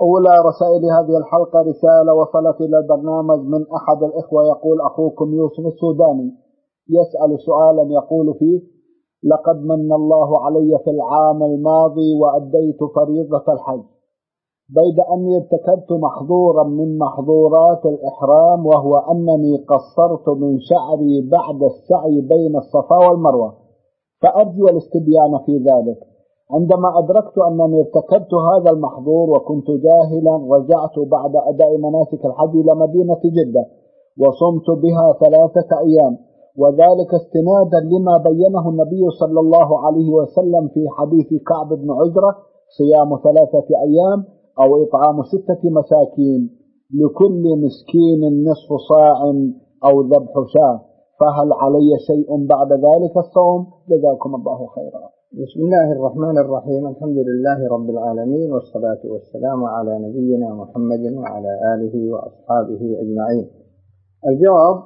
أولى رسائل هذه الحلقة رسالة وصلت إلى البرنامج من أحد الإخوة، يقول: أخوكم يوسف السوداني يسأل سؤالا يقول فيه: لقد من الله علي في العام الماضي وأديت فريضة الحج، بيد أني ارتكبت محظورا من محظورات الإحرام، وهو أنني قصرت من شعري بعد السعي بين الصفا والمروة، فأرجو الاستبيان في ذلك. عندما أدركت أنني ارتكبت هذا المحظور وكنت جاهلا، رجعت بعد أداء مناسك الحج إلى مدينة جدة وصمت بها 3 أيام، وذلك استنادا لما بينه النبي صلى الله عليه وسلم في حديث كعب بن عجرة: صيام 3 أيام أو إطعام 6 مساكين، لكل مسكين نصف صاع أو ذبح شاة، فهل علي شيء بعد ذلك الصوم؟ جزاكم الله خيرا. بسم الله الرحمن الرحيم. الحمد لله رب العالمين، والصلاة والسلام على نبينا محمد وعلى آله وأصحابه أجمعين. الجواب: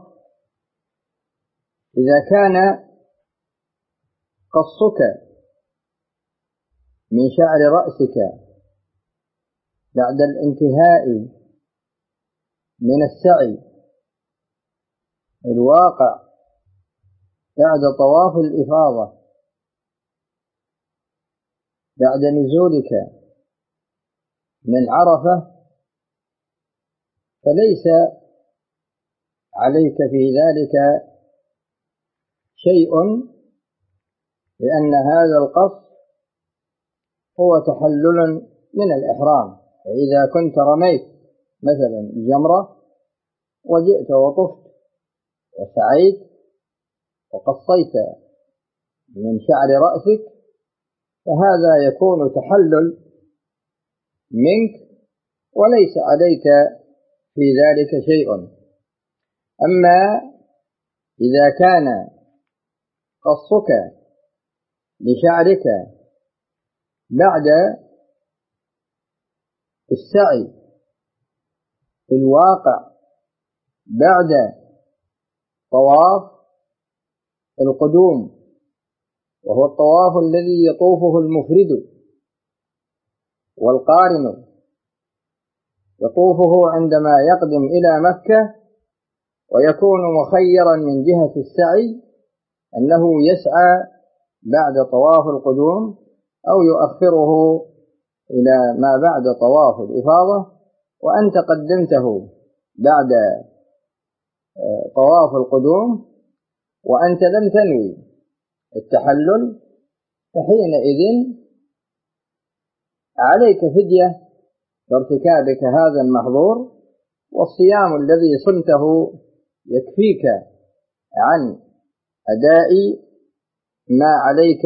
إذا كان قصك من شعر رأسك بعد الانتهاء من السعي الواقع بعد طواف الإفاضة بعد نزولك من عرفة، فليس عليك في ذلك شيء، لأن هذا القص هو تحلل من الإحرام. فإذا كنت رميت مثلا الجمرة وجئت وطفت وسعيت وقصيت من شعر رأسك، فهذا يكون تحلل منك وليس عليك في ذلك شيء. أما إذا كان قصك لشعرك بعد السعي الواقع بعد طواف القدوم، وهو الطواف الذي يطوفه المفرد والقارن، يطوفه عندما يقدم إلى مكة، ويكون مخيرا من جهة السعي أنه يسعى بعد طواف القدوم أو يؤخره إلى ما بعد طواف الإفاضة، وأنت قدمته بعد طواف القدوم وأنت لم تنوي التحلل، فحينئذ عليك فدية بارتكابك هذا المحظور، والصيام الذي صمته يكفيك عن أداء ما عليك،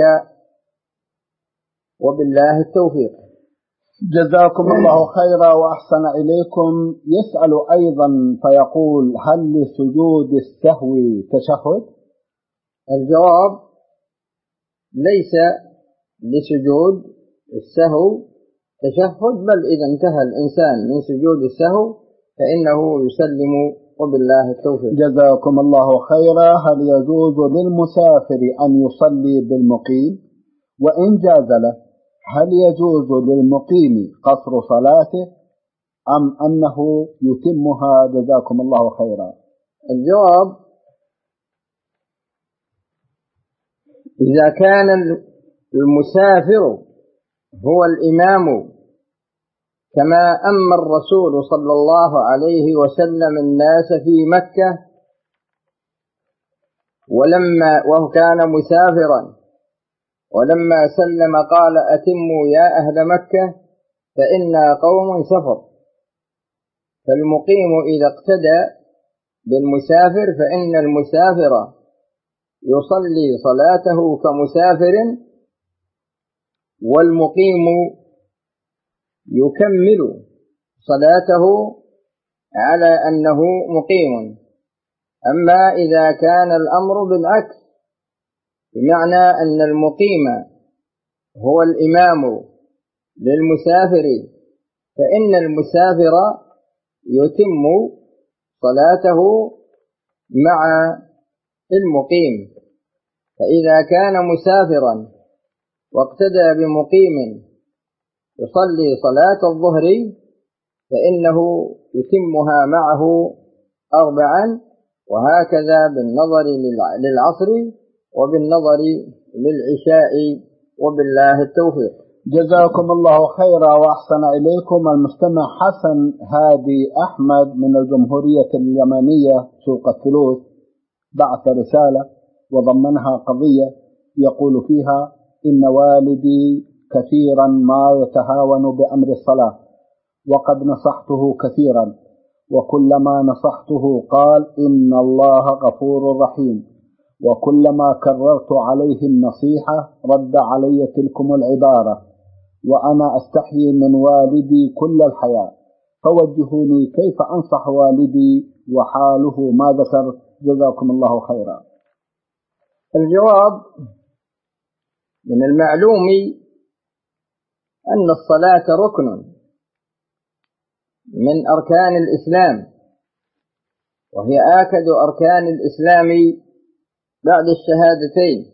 وبالله التوفيق. جزاكم الله خيرا وأحسن إليكم. يسأل أيضا فيقول: هل لسجود السهو تشهد؟ الجواب: ليس لسجود السهو تشهد، بل إذا انتهى الإنسان من سجود السهو فإنه يسلم، وبالله التوفيق. جزاكم الله خيرا. هل يجوز للمسافر أن يصلي بالمقيم؟ وإن جاز له، هل يجوز للمقيم قصر صلاته أم أنه يتمها؟ جزاكم الله خيرا. الجواب: إذا كان المسافر هو الإمام كما أما الرسول صلى الله عليه وسلم الناس في مكة، وهو كان مسافرا، ولما سلم قال: أتموا يا أهل مكة فإنا قوم سفر. فالمقيم إذا اقتدى بالمسافر فإن المسافر يصلي صلاته كمسافر، والمقيم يكمل صلاته على أنه مقيم. أما إذا كان الأمر بالعكس، بمعنى أن المقيم هو الإمام للمسافر، فإن المسافر يتم صلاته مع المقيم. فإذا كان مسافرا واقتدى بمقيم يصلي صلاة الظهر، فإنه يتمها معه 4، وهكذا بالنظر للعصر وبالنظر للعشاء، وبالله التوفيق. جزاكم الله خيرا وأحسن إليكم. المستمع حسن هادي أحمد من الجمهورية اليمنية سوق الثلوث بعث رسالة وضمنها قضية يقول فيها: إن والدي كثيرا ما يتهاون بأمر الصلاة، وقد نصحته كثيرا، وكلما نصحته قال إن الله غفور رحيم، وكلما كررت عليه النصيحة رد علي تلكم العبارة، وأنا أستحيي من والدي كل الحياة، فوجهوني كيف أنصح والدي وحاله ما ذكر؟ جزاكم الله خيرا. الجواب: من المعلوم أن الصلاة ركن من أركان الإسلام، وهي آكد أركان الإسلام بعد الشهادتين،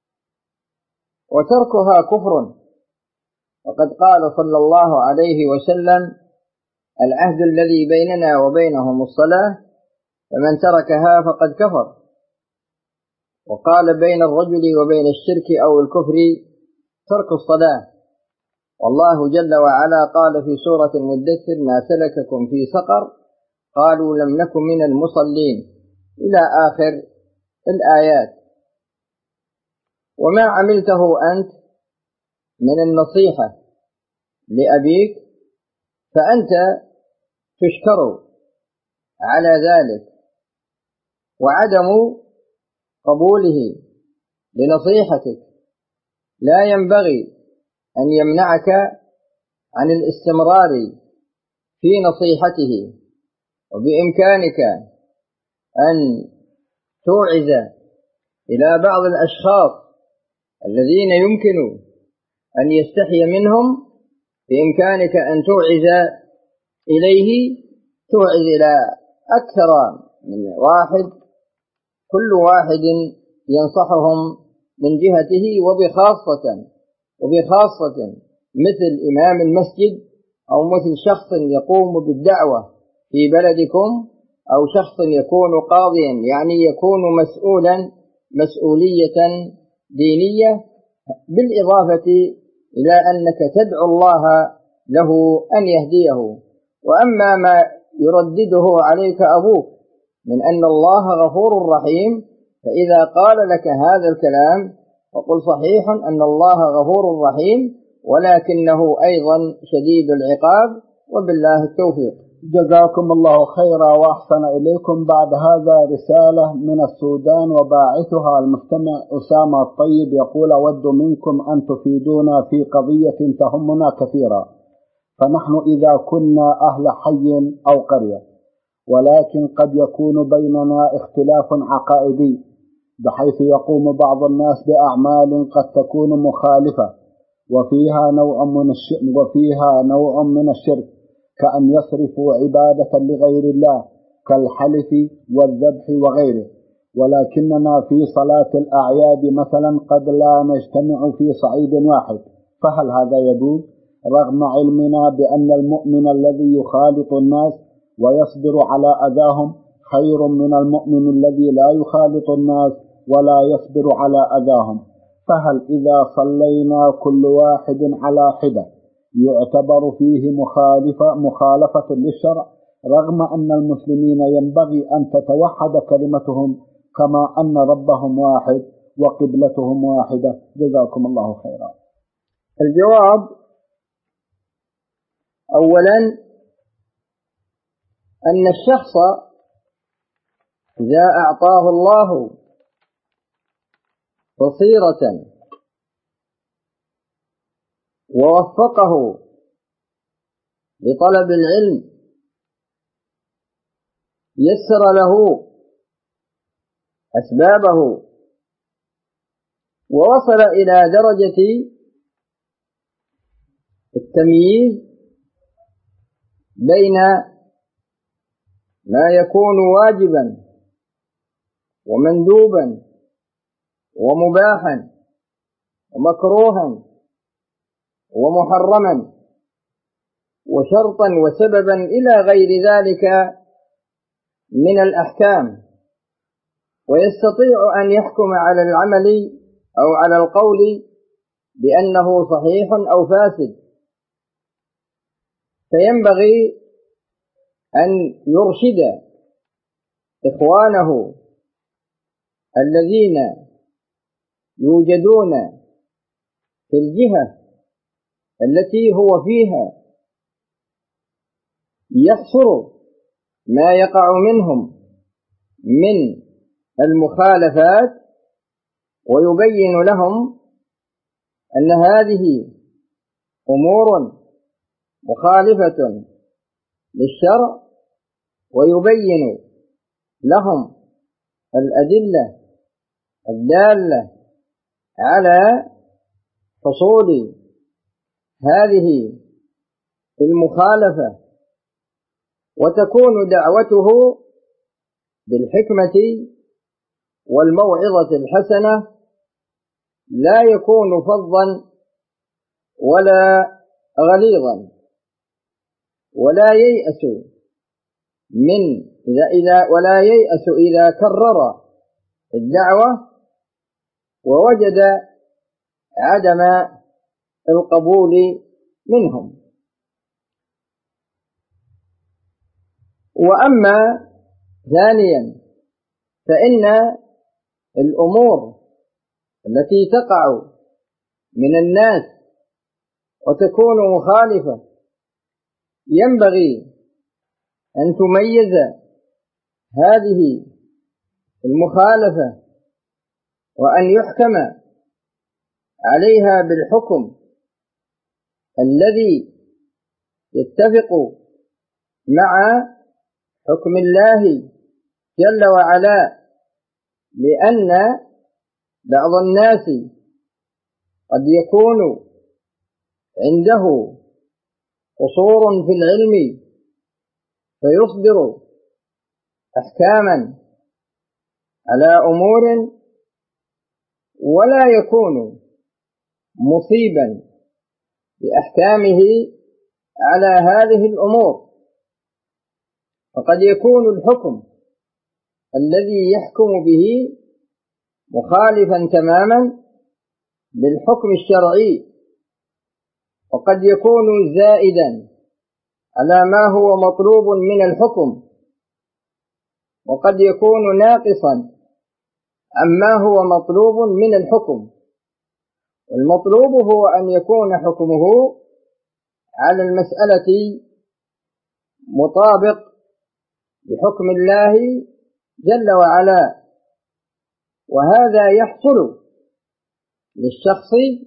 وتركها كفر. وقد قال صلى الله عليه وسلم: العهد الذي بيننا وبينهم الصلاة، فمن تركها فقد كفر. وقال: بين الرجل وبين الشرك أو الكفر ترك الصلاة. والله جل وعلا قال في سورة المدثر: ما سلككم في سقر؟ قالوا لم نكن من المصلين، إلى آخر الآيات. وما عملته أنت من النصيحة لأبيك فأنت تشكر على ذلك، وعدم قبوله لنصيحتك لا ينبغي أن يمنعك عن الاستمرار في نصيحته. وبإمكانك أن توعز إلى بعض الأشخاص الذين يمكن أن يستحي منهم، بإمكانك أن توعز إليه، توعز إلى أكثر من واحد، كل واحد ينصحهم من جهته، وبخاصة مثل إمام المسجد، أو مثل شخص يقوم بالدعوة في بلدكم، أو شخص يكون قاضيا، يعني يكون مسؤولا مسؤولية دينية، بالإضافة إلى أنك تدعو الله له أن يهديه. وأما ما يردده عليك أبوك من أن الله غفور رحيم، فإذا قال لك هذا الكلام فقل: صحيح أن الله غفور رحيم، ولكنه أيضا شديد العقاب، وبالله التوفيق. جزاكم الله خيرا وأحسن إليكم. بعد هذا رسالة من السودان وباعثها المستمع أسامة الطيب يقول: أود منكم أن تفيدونا في قضية تهمنا كثيرا، فنحن إذا كنا أهل حي أو قرية، ولكن قد يكون بيننا اختلاف عقائدي، بحيث يقوم بعض الناس بأعمال قد تكون مخالفة وفيها نوع من الشرك، كأن يصرفوا عبادة لغير الله كالحلف والذبح وغيره، ولكننا في صلاة الأعياد مثلا قد لا نجتمع في صعيد واحد، فهل هذا يجوز رغم علمنا بأن المؤمن الذي يخالط الناس ويصبر على أذاهم خير من المؤمن الذي لا يخالط الناس ولا يصبر على أذاهم؟ فهل إذا صلينا كل واحد على حدة يعتبر فيه مخالفة للشرع، رغم أن المسلمين ينبغي أن تتوحد كلمتهم كما أن ربهم واحد وقبلتهم واحدة؟ جزاكم الله خيرا. الجواب: أولا، أن الشخص إذا أعطاه الله بصيرة ووفقه لطلب العلم، يسر له أسبابه، ووصل إلى درجة التمييز بين ما يكون واجبا ومندوبا ومباحا ومكروها ومحرما، وشرطا وسببا إلى غير ذلك من الأحكام، ويستطيع أن يحكم على العمل أو على القول بأنه صحيح أو فاسد، فينبغي أن يرشد إخوانه الذين يوجدون في الجهة التي هو فيها، يحصر ما يقع منهم من المخالفات ويبين لهم أن هذه أمور مخالفة للشرع، ويبين لهم الأدلة الدالة على حصول هذه المخالفة، وتكون دعوته بالحكمة والموعظة الحسنة، لا يكون فظا ولا غليظا، ولا ييأس إذا كرر الدعوة ووجد عدم القبول منهم. وأما ثانيا فإن الأمور التي تقع من الناس وتكون مخالفة ينبغي أن تميز هذه المخالفة وأن يحكم عليها بالحكم الذي يتفق مع حكم الله جل وعلا، لأن بعض الناس قد يكون عنده قصور في العلم فيصدر أحكاما على أمور ولا يكون مصيبا بأحكامه على هذه الأمور، فقد يكون الحكم الذي يحكم به مخالفا تماما للحكم الشرعي، وقد يكون زائدا على ما هو مطلوب من الحكم، وقد يكون ناقصا عما هو مطلوب من الحكم. والمطلوب هو أن يكون حكمه على المسألة مطابق لحكم الله جل وعلا، وهذا يحصل للشخص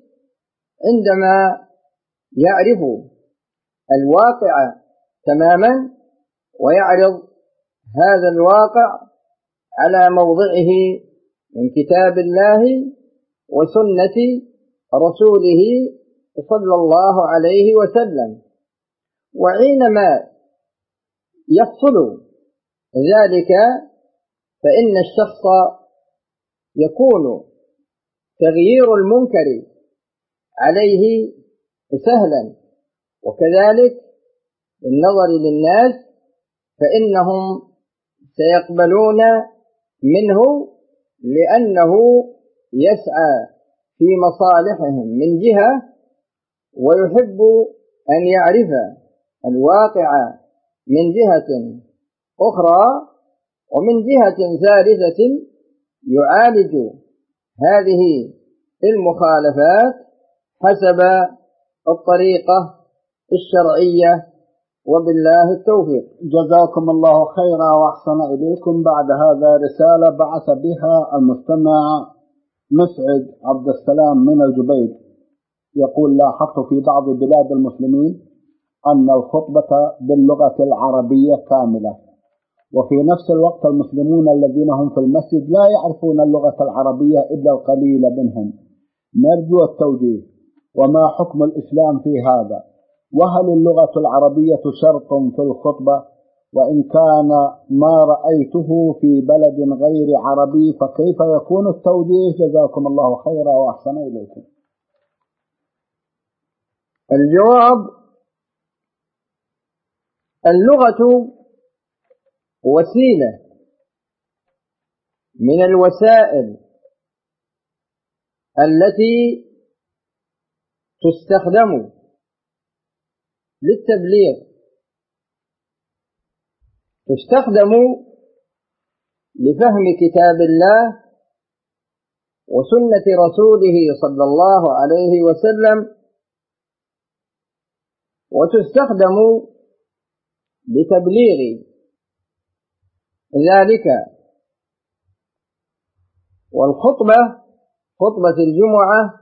عندما يعرف الواقع تماما ويعرض هذا الواقع على موضعه من كتاب الله وسنة رسوله صلى الله عليه وسلم. وحينما يحصل ذلك فإن الشخص يكون تغيير المنكر عليه سهلا، وكذلك بالنظر للناس فإنهم سيقبلون منه لأنه يسعى في مصالحهم من جهة، ويحب أن يعرف الواقع من جهة أخرى، ومن جهة ثالثة يعالج هذه المخالفات حسب الطريقة الشرعية، وبالله التوفيق. جزاكم الله خيرا وأحسن إليكم. بعد هذا رسالة بعث بها المستمع مسعد عبد السلام من الجبيل، يقول: لاحظت في بعض بلاد المسلمين أن الخطبة باللغة العربية كاملة، وفي نفس الوقت المسلمون الذين هم في المسجد لا يعرفون اللغة العربية إلا القليل منهم. نرجو التوجيه، وما حكم الإسلام في هذا؟ وهل اللغة العربية شرط في الخطبة؟ وإن كان ما رأيته في بلد غير عربي فكيف يكون التوجيه؟ جزاكم الله خيرا وأحسن إليكم. الجواب اللغة وسيلة من الوسائل التي تستخدم للتبليغ، تستخدم لفهم كتاب الله وسنة رسوله صلى الله عليه وسلم، وتستخدم لتبليغ ذلك. والخطبة، خطبة الجمعة،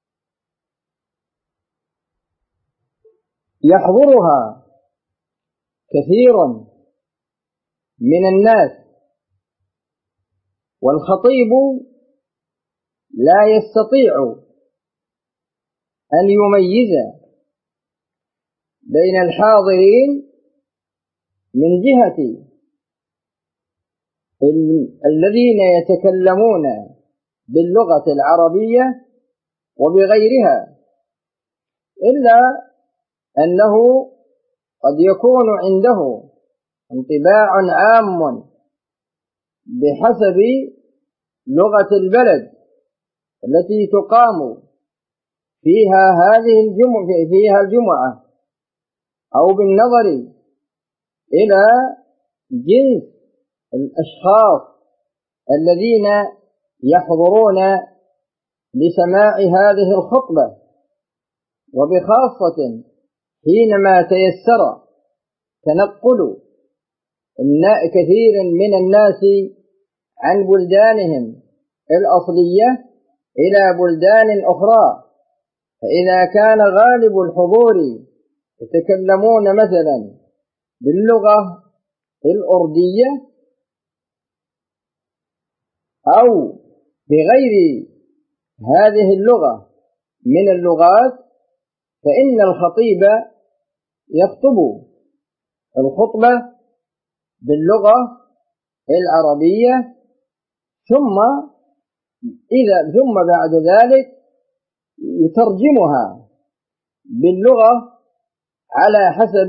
يحضرها كثير من الناس، والخطيب لا يستطيع أن يميز بين الحاضرين من جهة الذين يتكلمون باللغة العربية وبغيرها، إلا أنه قد يكون عنده انطباع عام بحسب لغة البلد التي تقام فيها الجمعة، أو بالنظر إلى جنس الأشخاص الذين يحضرون لسماع هذه الخطبة، وبخاصة حينما تيسر تنقل كثير من الناس عن بلدانهم الأصلية إلى بلدان أخرى. فإذا كان غالب الحضور يتكلمون مثلا باللغة الأردية أو بغير هذه اللغة من اللغات، فإن الخطيب يخطب الخطبة باللغة العربية، ثم بعد ذلك يترجمها باللغة على حسب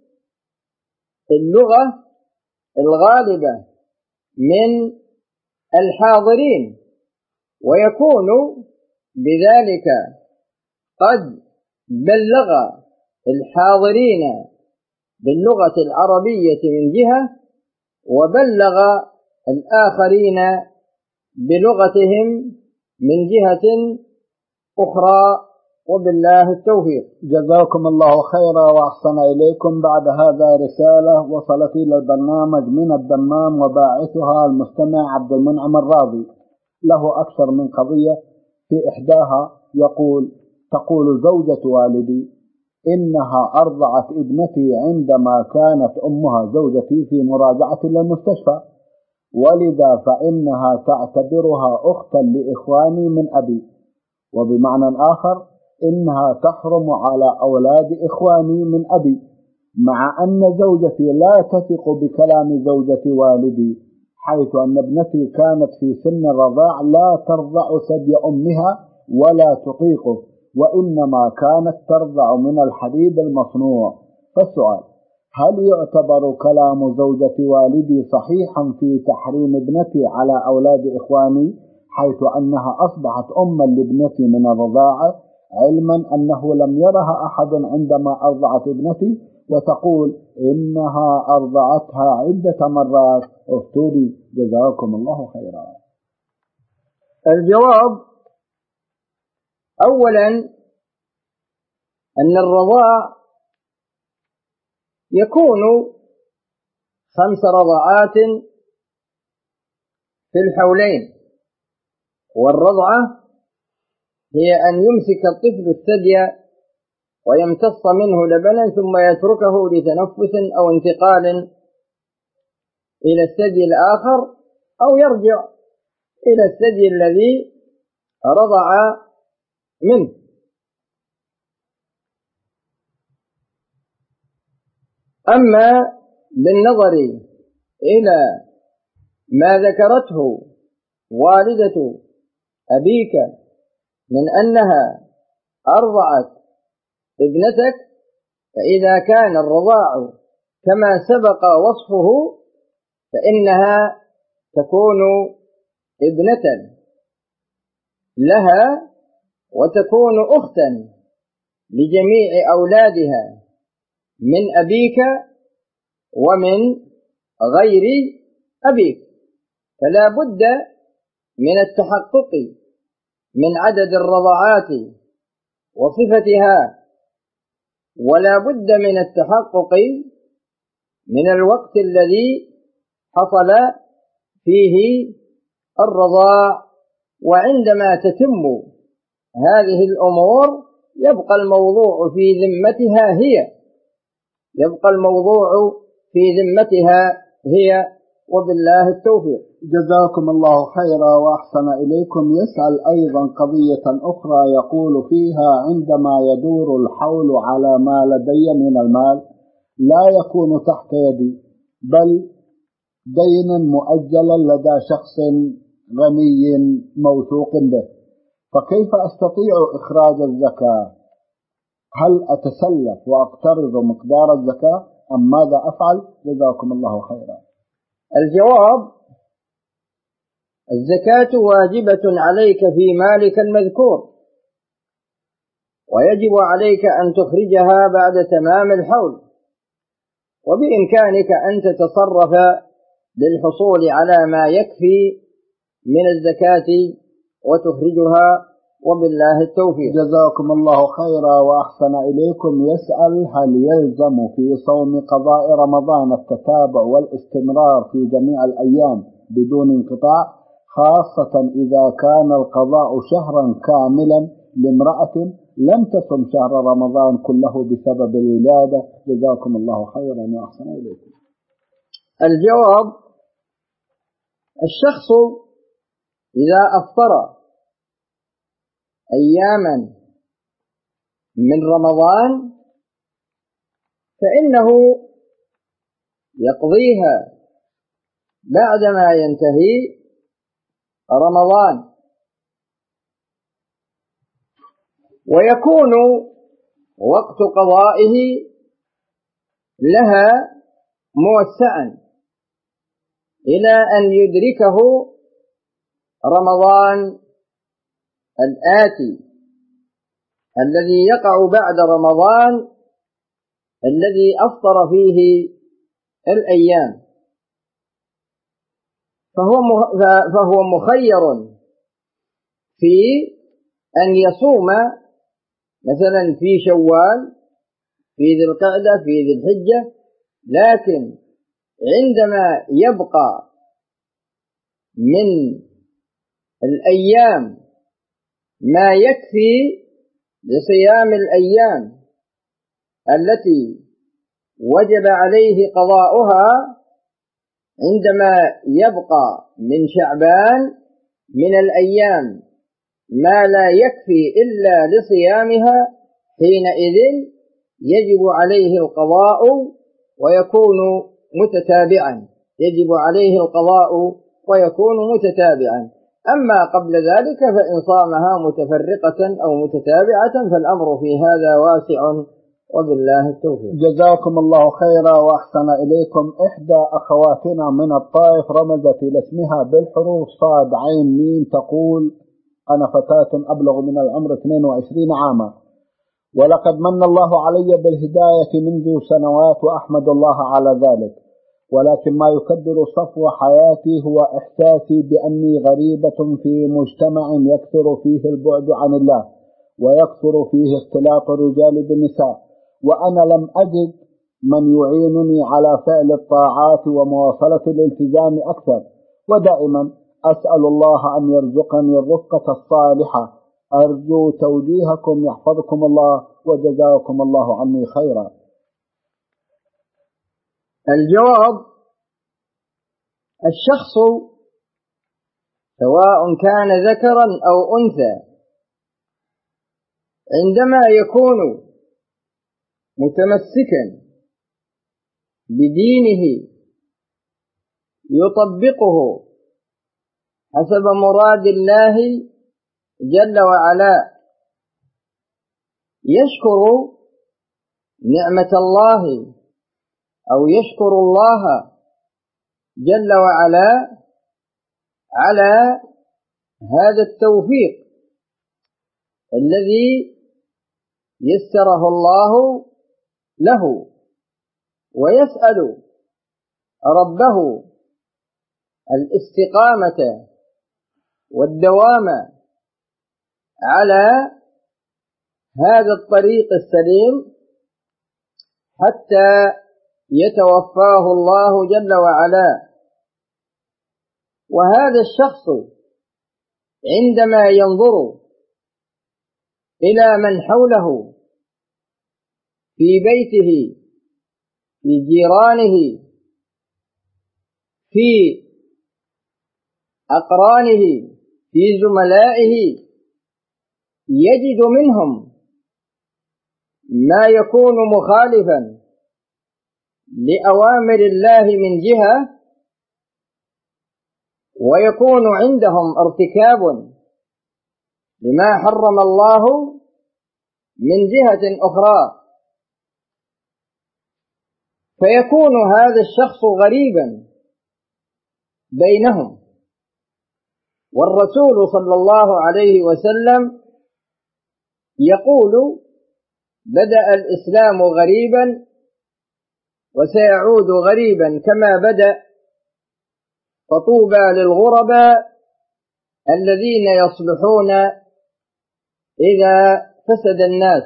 اللغة الغالبة من الحاضرين، ويكون بذلك قد بلغ الحاضرين باللغة العربية من جهة، وبلغ الآخرين بلغتهم من جهة أخرى، وبالله التوفيق. جزاكم الله خيرا وأحسن إليكم. بعد هذا رسالة وصلت إلى البرنامج من الدمام، وباعثها المستمع عبد المنعم الراضي، له أكثر من قضية. في إحداها تقول زوجة والدي إنها أرضعت ابنتي عندما كانت أمها زوجتي في مراجعة للمستشفى، ولذا فإنها تعتبرها أختا لإخواني من أبي، وبمعنى آخر إنها تحرم على أولاد إخواني من أبي، مع أن زوجتي لا تثق بكلام زوجة والدي، حيث أن ابنتي كانت في سن الرضاع لا ترضع ثدي أمها ولا تطيقه، وإنما كانت ترضع من الحليب المصنوع. فالسؤال: هل يعتبر كلام زوجة والدي صحيحا في تحريم ابنتي على أولاد إخواني، حيث أنها أصبحت أما لابنتي من الرضاعة، علما أنه لم يرها أحد عندما أرضعت ابنتي، وتقول إنها أرضعتها عدة مرات؟ افتوني جزاكم الله خيرا. الجواب: أولا، أن الرضاع يكون 5 رضعات في الحولين، والرضعة هي أن يمسك الطفل الثدي ويمتص منه لبنا ثم يتركه لتنفس أو انتقال إلى الثدي الآخر، أو يرجع إلى الثدي الذي رضع منه. أما بالنظر إلى ما ذكرته والدة أبيك من أنها أرضعت ابنتك، فإذا كان الرضاع كما سبق وصفه فإنها تكون ابنة لها وتكون أختا لجميع أولادها من أبيك ومن غير أبيك، فلا بد من التحقق من عدد الرضعات وصفتها، ولا بد من التحقق من الوقت الذي حصل فيه الرضاع. وعندما تتم هذه الأمور يبقى الموضوع في ذمتها هي وبالله التوفيق. جزاكم الله خيرا وأحسن إليكم. يسأل أيضا قضية أخرى يقول فيها: عندما يدور الحول على ما لدي من المال لا يكون تحت يدي بل دينا مؤجلا لدى شخص غني موثوق به، فكيف أستطيع إخراج الزكاة؟ هل أتسلف وأقترض مقدار الزكاة أم ماذا أفعل؟ جزاكم الله خيرا. الجواب: الزكاة واجبة عليك في مالك المذكور، ويجب عليك أن تخرجها بعد تمام الحول، وبإمكانك أن تتصرف للحصول على ما يكفي من الزكاة وتخرجها، وبالله التوفيق. جزاكم الله خيرا وأحسن إليكم. يسأل: هل يلزم في صوم قضاء رمضان التتابع والاستمرار في جميع الأيام بدون انقطاع، خاصة إذا كان القضاء شهرا كاملا لامرأة لم تصم شهر رمضان كله بسبب الولادة؟ جزاكم الله خيرا وأحسن إليكم. الجواب: الشخص إذا أفطر أياما من رمضان فإنه يقضيها بعدما ينتهي رمضان، ويكون وقت قضائه لها موسعا إلى أن يدركه رمضان الآتي الذي يقع بعد رمضان الذي أفطر فيه الأيام، فهو مخير في أن يصوم مثلا في شوال، في ذي القعدة، في ذي الحجة، لكن عندما يبقى من الأيام ما يكفي لصيام الأيام التي وجب عليه قضاؤها، عندما يبقى من شعبان من الأيام ما لا يكفي إلا لصيامها، حينئذ يجب عليه القضاء ويكون متتابعا. أما قبل ذلك فإن صامها متفرقة أو متتابعة فالأمر في هذا واسع، وبالله التوفيق. جزاكم الله خيرا وأحسن إليكم. إحدى أخواتنا من الطائف رمزت إلى اسمها بالحروف صاد عين ميم، تقول: أنا فتاة أبلغ من العمر 22 عاما، ولقد من الله علي بالهداية منذ سنوات وأحمد الله على ذلك، ولكن ما يكدر صفو حياتي هو إحساسي بأني غريبة في مجتمع يكثر فيه البعد عن الله ويكثر فيه اختلاط الرجال بالنساء، وأنا لم أجد من يعينني على فعل الطاعات ومواصلة الالتزام أكثر، ودائما أسأل الله أن يرزقني الرفقة الصالحة. أرجو توجيهكم يحفظكم الله وجزاكم الله عني خيرا. الجواب: الشخص سواء كان ذكرا أو أنثى عندما يكون متمسكا بدينه يطبقه حسب مراد الله جل وعلا، يشكر نعمة الله أو يشكر الله جل وعلا على هذا التوفيق الذي يسره الله له، ويسأل ربه الاستقامة والدوام على هذا الطريق السليم حتى يتوفاه الله جل وعلا. وهذا الشخص عندما ينظر إلى من حوله في بيته، في جيرانه، في أقرانه، في زملائه، يجد منهم ما يكون مخالفا لأوامر الله من جهة، ويكون عندهم ارتكاب لما حرم الله من جهة أخرى، فيكون هذا الشخص غريبا بينهم. والرسول صلى الله عليه وسلم يقول: بدأ الإسلام غريبا وسيعود غريبا كما بدأ، فطوبى للغرباء الذين يصلحون إذا فسد الناس.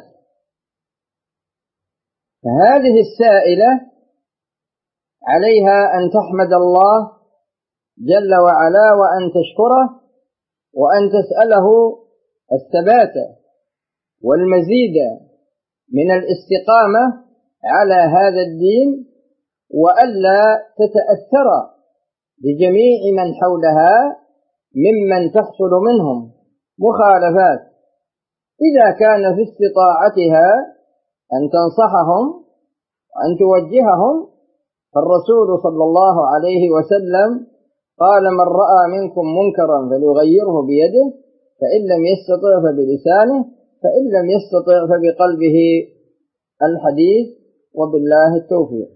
فهذه السائلة عليها أن تحمد الله جل وعلا، وأن تشكره، وأن تسأله الثبات والمزيد من الاستقامة على هذا الدين، وألا تتأثر بجميع من حولها ممن تحصل منهم مخالفات. إذا كان في استطاعتها أن تنصحهم وأن توجههم، فالرسول صلى الله عليه وسلم قال: من رأى منكم منكرا فليغيره بيده، فإن لم يستطع فبلسانه، فإن لم يستطع فبقلبه. الحديث، وبالله التوفيق.